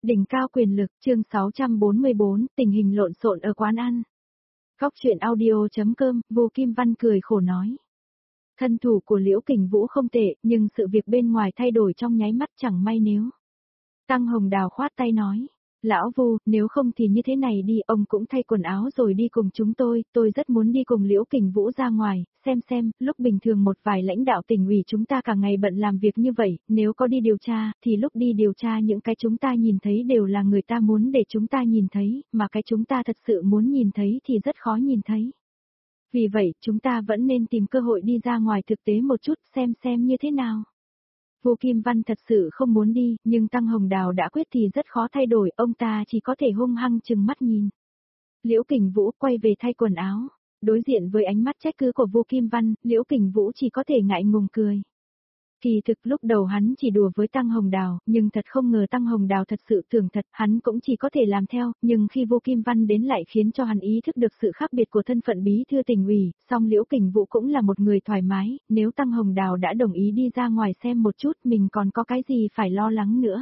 Đỉnh cao quyền lực, chương 644, tình hình lộn xộn ở quán ăn. Góc chuyện audio.com, Vô Kim Văn cười khổ nói. Thân thủ của Liễu Kình Vũ không tệ, nhưng sự việc bên ngoài thay đổi trong nháy mắt chẳng may nếu. Tăng Hồng Đào khoát tay nói. Lão Vu, nếu không thì như thế này đi, ông cũng thay quần áo rồi đi cùng chúng tôi rất muốn đi cùng Liễu Kình Vũ ra ngoài, xem, lúc bình thường một vài lãnh đạo tỉnh ủy chúng ta cả ngày bận làm việc như vậy, nếu có đi điều tra, thì lúc đi điều tra những cái chúng ta nhìn thấy đều là người ta muốn để chúng ta nhìn thấy, mà cái chúng ta thật sự muốn nhìn thấy thì rất khó nhìn thấy. Vì vậy, chúng ta vẫn nên tìm cơ hội đi ra ngoài thực tế một chút xem như thế nào. Vô Kim Văn thật sự không muốn đi, nhưng Tăng Hồng Đào đã quyết thì rất khó thay đổi, ông ta chỉ có thể hung hăng chừng mắt nhìn. Liễu Kình Vũ quay về thay quần áo, đối diện với ánh mắt trách cứ của Vô Kim Văn, Liễu Kình Vũ chỉ có thể ngại ngùng cười. Kỳ thực lúc đầu hắn chỉ đùa với Tăng Hồng Đào, nhưng thật không ngờ Tăng Hồng Đào thật sự tưởng thật, hắn cũng chỉ có thể làm theo, nhưng khi Vô Kim Văn đến lại khiến cho hắn ý thức được sự khác biệt của thân phận bí thư tỉnh ủy, song Liễu Kình Vũ cũng là một người thoải mái, nếu Tăng Hồng Đào đã đồng ý đi ra ngoài xem một chút mình còn có cái gì phải lo lắng nữa.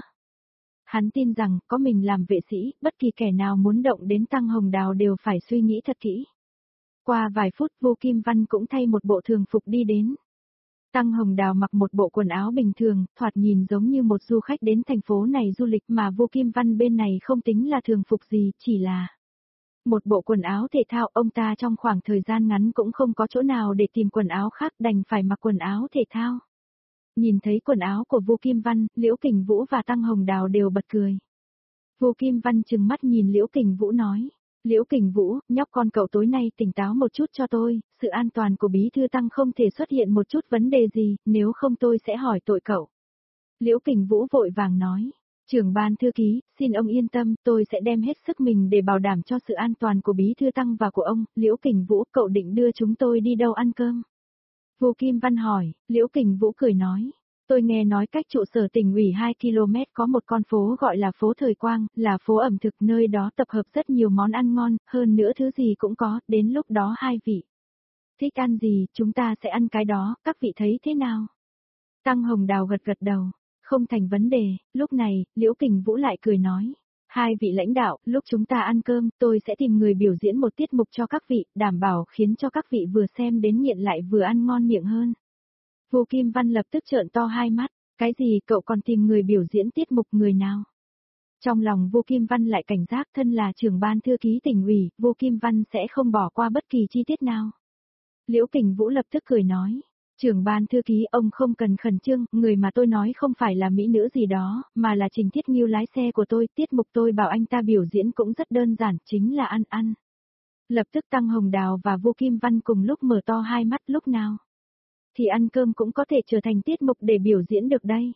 Hắn tin rằng, có mình làm vệ sĩ, bất kỳ kẻ nào muốn động đến Tăng Hồng Đào đều phải suy nghĩ thật kỹ. Qua vài phút Vô Kim Văn cũng thay một bộ thường phục đi đến. Tăng Hồng Đào mặc một bộ quần áo bình thường, thoạt nhìn giống như một du khách đến thành phố này du lịch mà Vô Kim Văn bên này không tính là thường phục gì, chỉ là một bộ quần áo thể thao. Ông ta trong khoảng thời gian ngắn cũng không có chỗ nào để tìm quần áo khác, đành phải mặc quần áo thể thao. Nhìn thấy quần áo của Vô Kim Văn, Liễu Kình Vũ và Tăng Hồng Đào đều bật cười. Vô Kim Văn trừng mắt nhìn Liễu Kình Vũ nói. Liễu Kình Vũ, nhóc con cậu tối nay tỉnh táo một chút cho tôi, sự an toàn của bí thư Tăng không thể xuất hiện một chút vấn đề gì, nếu không tôi sẽ hỏi tội cậu. Liễu Kình Vũ vội vàng nói, trưởng ban thư ký, xin ông yên tâm, tôi sẽ đem hết sức mình để bảo đảm cho sự an toàn của bí thư Tăng và của ông. Liễu Kình Vũ, cậu định đưa chúng tôi đi đâu ăn cơm? Vô Kim Văn hỏi, Liễu Kình Vũ cười nói. Tôi nghe nói cách trụ sở tỉnh ủy 2 km có một con phố gọi là phố Thời Quang, là phố ẩm thực, nơi đó tập hợp rất nhiều món ăn ngon, hơn nữa thứ gì cũng có, đến lúc đó hai vị thích ăn gì, chúng ta sẽ ăn cái đó, các vị thấy thế nào? Tăng Hồng Đào gật đầu, không thành vấn đề. Lúc này, Liễu Kình Vũ lại cười nói. Hai vị lãnh đạo, lúc chúng ta ăn cơm, tôi sẽ tìm người biểu diễn một tiết mục cho các vị, đảm bảo khiến cho các vị vừa xem đến nghiện lại vừa ăn ngon miệng hơn. Vô Kim Văn lập tức trợn to hai mắt, cái gì cậu còn tìm người biểu diễn tiết mục người nào? Trong lòng Vô Kim Văn lại cảnh giác, thân là trưởng ban thư ký tỉnh ủy, Vô Kim Văn sẽ không bỏ qua bất kỳ chi tiết nào. Liễu Kình Vũ lập tức cười nói, trưởng ban thư ký ông không cần khẩn trương, người mà tôi nói không phải là mỹ nữ gì đó, mà là Trình Thiết Nghiêu lái xe của tôi, tiết mục tôi bảo anh ta biểu diễn cũng rất đơn giản, chính là ăn. Lập tức Tăng Hồng Đào và Vô Kim Văn cùng lúc mở to hai mắt, lúc nào thì ăn cơm cũng có thể trở thành tiết mục để biểu diễn được đây?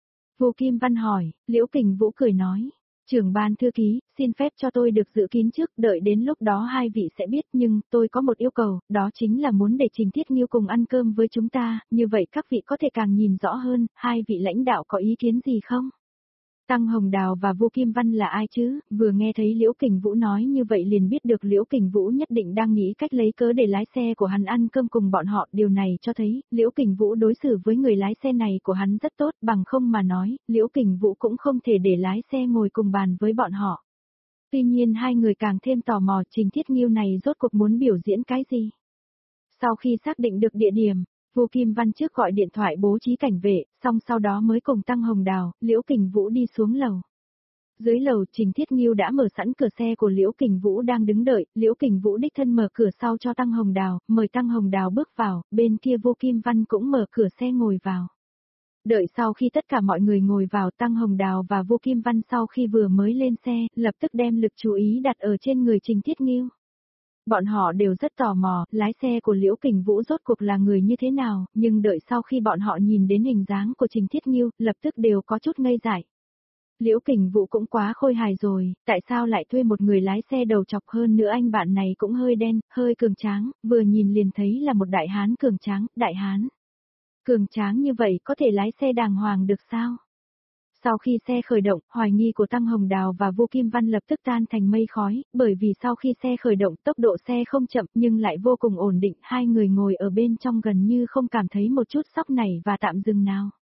Vô Kim Văn hỏi, Liễu Kình Vũ cười nói, trưởng ban thư ký, xin phép cho tôi được giữ kín trước, đợi đến lúc đó hai vị sẽ biết, nhưng tôi có một yêu cầu, đó chính là muốn để Trình Thiết Nghiêu cùng ăn cơm với chúng ta, như vậy các vị có thể càng nhìn rõ hơn, hai vị lãnh đạo có ý kiến gì không? Tăng Hồng Đào và Vô Kim Văn là ai chứ, vừa nghe thấy Liễu Kình Vũ nói như vậy liền biết được Liễu Kình Vũ nhất định đang nghĩ cách lấy cớ để lái xe của hắn ăn cơm cùng bọn họ, điều này cho thấy, Liễu Kình Vũ đối xử với người lái xe này của hắn rất tốt, bằng không mà nói, Liễu Kình Vũ cũng không thể để lái xe ngồi cùng bàn với bọn họ. Tuy nhiên hai người càng thêm tò mò Trình Thiết Nghiêu này rốt cuộc muốn biểu diễn cái gì. Sau khi xác định được địa điểm, Vô Kim Văn trước gọi điện thoại bố trí cảnh vệ, xong sau đó mới cùng Tăng Hồng Đào, Liễu Kình Vũ đi xuống lầu. Dưới lầu Trình Thiết Nghiêu đã mở sẵn cửa xe của Liễu Kình Vũ đang đứng đợi, Liễu Kình Vũ đích thân mở cửa sau cho Tăng Hồng Đào, mời Tăng Hồng Đào bước vào, bên kia Vô Kim Văn cũng mở cửa xe ngồi vào. Đợi sau khi tất cả mọi người ngồi vào, Tăng Hồng Đào và Vô Kim Văn sau khi vừa mới lên xe, lập tức đem lực chú ý đặt ở trên người Trình Thiết Nghiêu. Bọn họ đều rất tò mò, lái xe của Liễu Kình Vũ rốt cuộc là người như thế nào, nhưng đợi sau khi bọn họ nhìn đến hình dáng của Trình Thiết Nghiêu, lập tức đều có chút ngây dại. Liễu Kình Vũ cũng quá khôi hài rồi, tại sao lại thuê một người lái xe đầu chọc, hơn nữa anh bạn này cũng hơi đen, hơi cường tráng, vừa nhìn liền thấy là một đại hán cường tráng, đại hán. Cường tráng như vậy có thể lái xe đàng hoàng được sao? Sau khi xe khởi động, hoài nghi của Tăng Hồng Đào và Vô Kim Văn lập tức tan thành mây khói, bởi vì sau khi xe khởi động tốc độ xe không chậm nhưng lại vô cùng ổn định, hai người ngồi ở bên trong gần như không cảm thấy một chút sóc nảy và tạm dừng nào.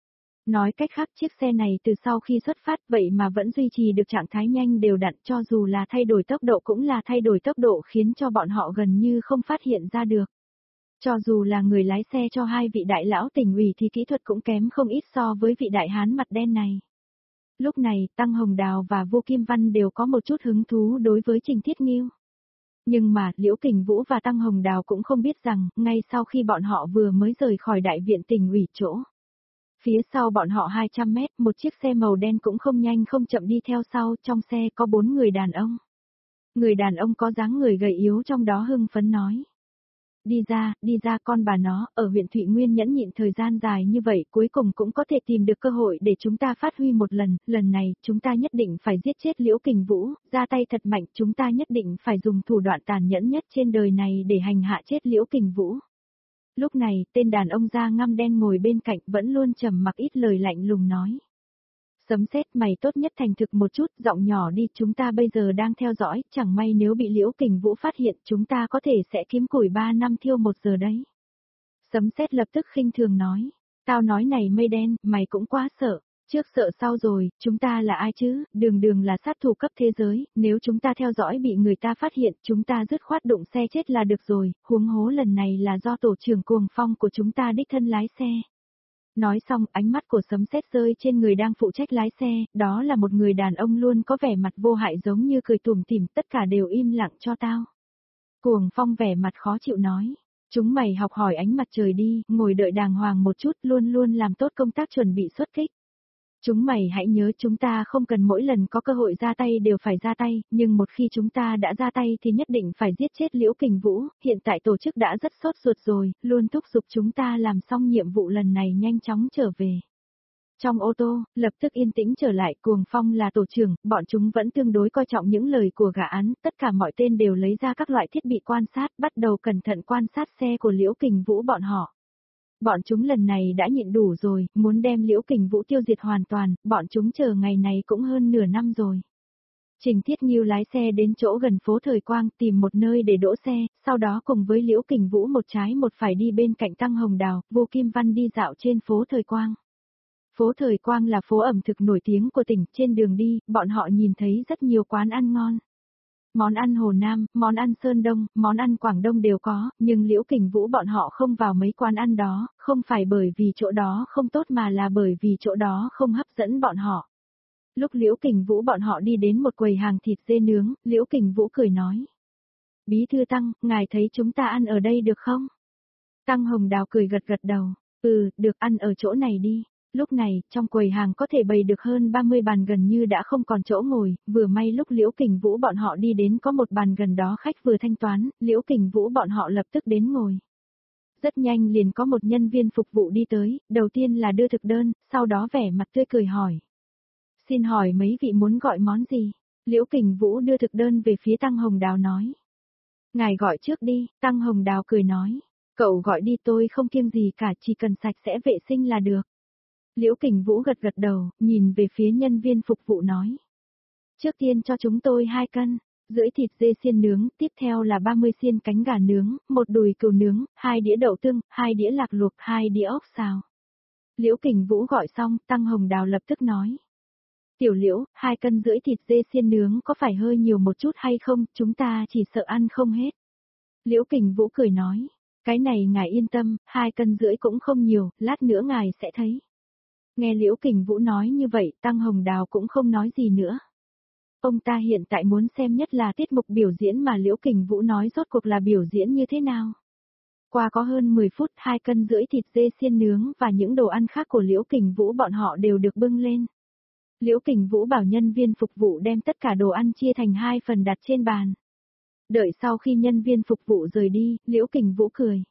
Nói cách khác chiếc xe này từ sau khi xuất phát vậy mà vẫn duy trì được trạng thái nhanh đều đặn, cho dù là thay đổi tốc độ cũng là thay đổi tốc độ khiến cho bọn họ gần như không phát hiện ra được. Cho dù là người lái xe cho hai vị đại lão tỉnh ủy thì kỹ thuật cũng kém không ít so với vị đại hán mặt đen này. Lúc này, Tăng Hồng Đào và Vô Kim Văn đều có một chút hứng thú đối với Trình Thiết Nghiêu. Nhưng mà, Liễu Kình Vũ và Tăng Hồng Đào cũng không biết rằng, ngay sau khi bọn họ vừa mới rời khỏi đại viện tỉnh ủy chỗ. Phía sau bọn họ 200 mét, một chiếc xe màu đen cũng không nhanh không chậm đi theo sau, trong xe có 4 người đàn ông. Người đàn ông có dáng người gầy yếu trong đó hưng phấn nói. Đi ra con bà nó, ở huyện Thụy Nguyên nhẫn nhịn thời gian dài như vậy cuối cùng cũng có thể tìm được cơ hội để chúng ta phát huy một lần này chúng ta nhất định phải giết chết Liễu Kình Vũ, ra tay thật mạnh, chúng ta nhất định phải dùng thủ đoạn tàn nhẫn nhất trên đời này để hành hạ chết Liễu Kình Vũ. Lúc này, tên đàn ông da ngăm đen ngồi bên cạnh vẫn luôn trầm mặc ít lời lạnh lùng nói. Sấm sét, mày tốt nhất thành thực một chút, giọng nhỏ đi, chúng ta bây giờ đang theo dõi, chẳng may nếu bị Liễu Kình Vũ phát hiện chúng ta có thể sẽ kiếm củi 3 năm thiêu 1 giờ đấy. Sấm sét lập tức khinh thường nói, tao nói này mây đen, mày cũng quá sợ, trước sợ sau rồi, chúng ta là ai chứ, đường là sát thủ cấp thế giới, nếu chúng ta theo dõi bị người ta phát hiện, chúng ta dứt khoát đụng xe chết là được rồi, huống hố lần này là do tổ trưởng Cuồng Phong của chúng ta đích thân lái xe. Nói xong, ánh mắt của Sấm sét rơi trên người đang phụ trách lái xe, đó là một người đàn ông luôn có vẻ mặt vô hại giống như cười tủm tỉm, tất cả đều im lặng cho tao. Cuồng Phong vẻ mặt khó chịu nói, chúng mày học hỏi ánh mặt trời đi, ngồi đợi đàng hoàng một chút, luôn làm tốt công tác chuẩn bị xuất kích. Chúng mày hãy nhớ chúng ta không cần mỗi lần có cơ hội ra tay đều phải ra tay, nhưng một khi chúng ta đã ra tay thì nhất định phải giết chết Liễu Kình Vũ, hiện tại tổ chức đã rất sốt ruột rồi, luôn thúc giục chúng ta làm xong nhiệm vụ lần này nhanh chóng trở về. Trong ô tô, lập tức yên tĩnh trở lại, Cuồng Phong là tổ trưởng, bọn chúng vẫn tương đối coi trọng những lời của gã án, tất cả mọi tên đều lấy ra các loại thiết bị quan sát, bắt đầu cẩn thận quan sát xe của Liễu Kình Vũ bọn họ. Bọn chúng lần này đã nhịn đủ rồi, muốn đem Liễu Kình Vũ tiêu diệt hoàn toàn, bọn chúng chờ ngày này cũng hơn nửa năm rồi. Trình Thiết Nghiêu lái xe đến chỗ gần phố Thời Quang tìm một nơi để đỗ xe, sau đó cùng với Liễu Kình Vũ một trái một phải đi bên cạnh Tăng Hồng Đào, Vô Kim Văn đi dạo trên phố Thời Quang. Phố Thời Quang là phố ẩm thực nổi tiếng của tỉnh, trên đường đi, bọn họ nhìn thấy rất nhiều quán ăn ngon. Món ăn Hồ Nam, món ăn Sơn Đông, món ăn Quảng Đông đều có, nhưng Liễu Kình Vũ bọn họ không vào mấy quán ăn đó, không phải bởi vì chỗ đó không tốt mà là bởi vì chỗ đó không hấp dẫn bọn họ. Lúc Liễu Kình Vũ bọn họ đi đến một quầy hàng thịt dê nướng, Liễu Kình Vũ cười nói. Bí thư Tăng, ngài thấy chúng ta ăn ở đây được không? Tăng Hồng Đào cười gật đầu, được ăn ở chỗ này đi. Lúc này, trong quầy hàng có thể bày được hơn 30 bàn gần như đã không còn chỗ ngồi, vừa may lúc Liễu Kình Vũ bọn họ đi đến có một bàn gần đó khách vừa thanh toán, Liễu Kình Vũ bọn họ lập tức đến ngồi. Rất nhanh liền có một nhân viên phục vụ đi tới, đầu tiên là đưa thực đơn, sau đó vẻ mặt tươi cười hỏi. Xin hỏi mấy vị muốn gọi món gì? Liễu Kình Vũ đưa thực đơn về phía Tăng Hồng Đào nói. Ngài gọi trước đi, Tăng Hồng Đào cười nói. Cậu gọi đi, tôi không kiêng gì cả, chỉ cần sạch sẽ vệ sinh là được. Liễu Kình Vũ gật đầu, nhìn về phía nhân viên phục vụ nói. Trước tiên cho chúng tôi 2 cân, rưỡi thịt dê xiên nướng, tiếp theo là 30 xiên cánh gà nướng, 1 đùi cừu nướng, 2 đĩa đậu tương, 2 đĩa lạc luộc, 2 đĩa ốc xào. Liễu Kình Vũ gọi xong, Tăng Hồng Đào lập tức nói. Tiểu Liễu, 2 cân rưỡi thịt dê xiên nướng có phải hơi nhiều một chút hay không, chúng ta chỉ sợ ăn không hết. Liễu Kình Vũ cười nói. Cái này ngài yên tâm, 2 cân rưỡi cũng không nhiều, lát nữa ngài sẽ thấy. Nghe Liễu Kình Vũ nói như vậy, Tăng Hồng Đào cũng không nói gì nữa. Ông ta hiện tại muốn xem nhất là tiết mục biểu diễn mà Liễu Kình Vũ nói rốt cuộc là biểu diễn như thế nào. Qua có hơn 10 phút, 2 cân rưỡi thịt dê xiên nướng và những đồ ăn khác của Liễu Kình Vũ bọn họ đều được bưng lên. Liễu Kình Vũ bảo nhân viên phục vụ đem tất cả đồ ăn chia thành 2 phần đặt trên bàn. Đợi sau khi nhân viên phục vụ rời đi, Liễu Kình Vũ cười.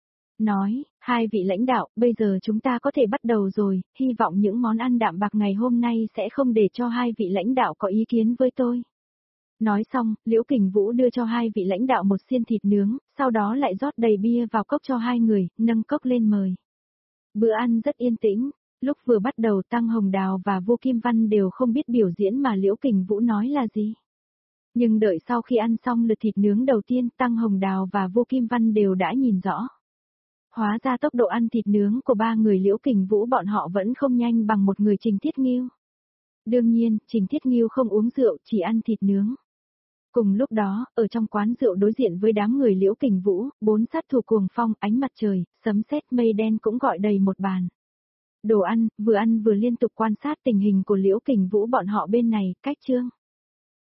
Nói, 2 vị lãnh đạo, bây giờ chúng ta có thể bắt đầu rồi, hy vọng những món ăn đạm bạc ngày hôm nay sẽ không để cho 2 vị lãnh đạo có ý kiến với tôi. Nói xong, Liễu Kình Vũ đưa cho 2 vị lãnh đạo một xiên thịt nướng, sau đó lại rót đầy bia vào cốc cho 2 người, nâng cốc lên mời. Bữa ăn rất yên tĩnh, lúc vừa bắt đầu Tăng Hồng Đào và Vô Kim Văn đều không biết biểu diễn mà Liễu Kình Vũ nói là gì. Nhưng đợi sau khi ăn xong lượt thịt nướng đầu tiên, Tăng Hồng Đào và Vô Kim Văn đều đã nhìn rõ. Hóa ra tốc độ ăn thịt nướng của ba người Liễu Kình Vũ bọn họ vẫn không nhanh bằng một người Trình Thiết Nghiêu. Đương nhiên, Trình Thiết Nghiêu không uống rượu, chỉ ăn thịt nướng. Cùng lúc đó, ở trong quán rượu đối diện với đám người Liễu Kình Vũ, 4 sát thủ cuồng phong, ánh mặt trời, sấm sét mây đen cũng gọi đầy một bàn. Đồ ăn vừa liên tục quan sát tình hình của Liễu Kình Vũ bọn họ bên này, cách Trương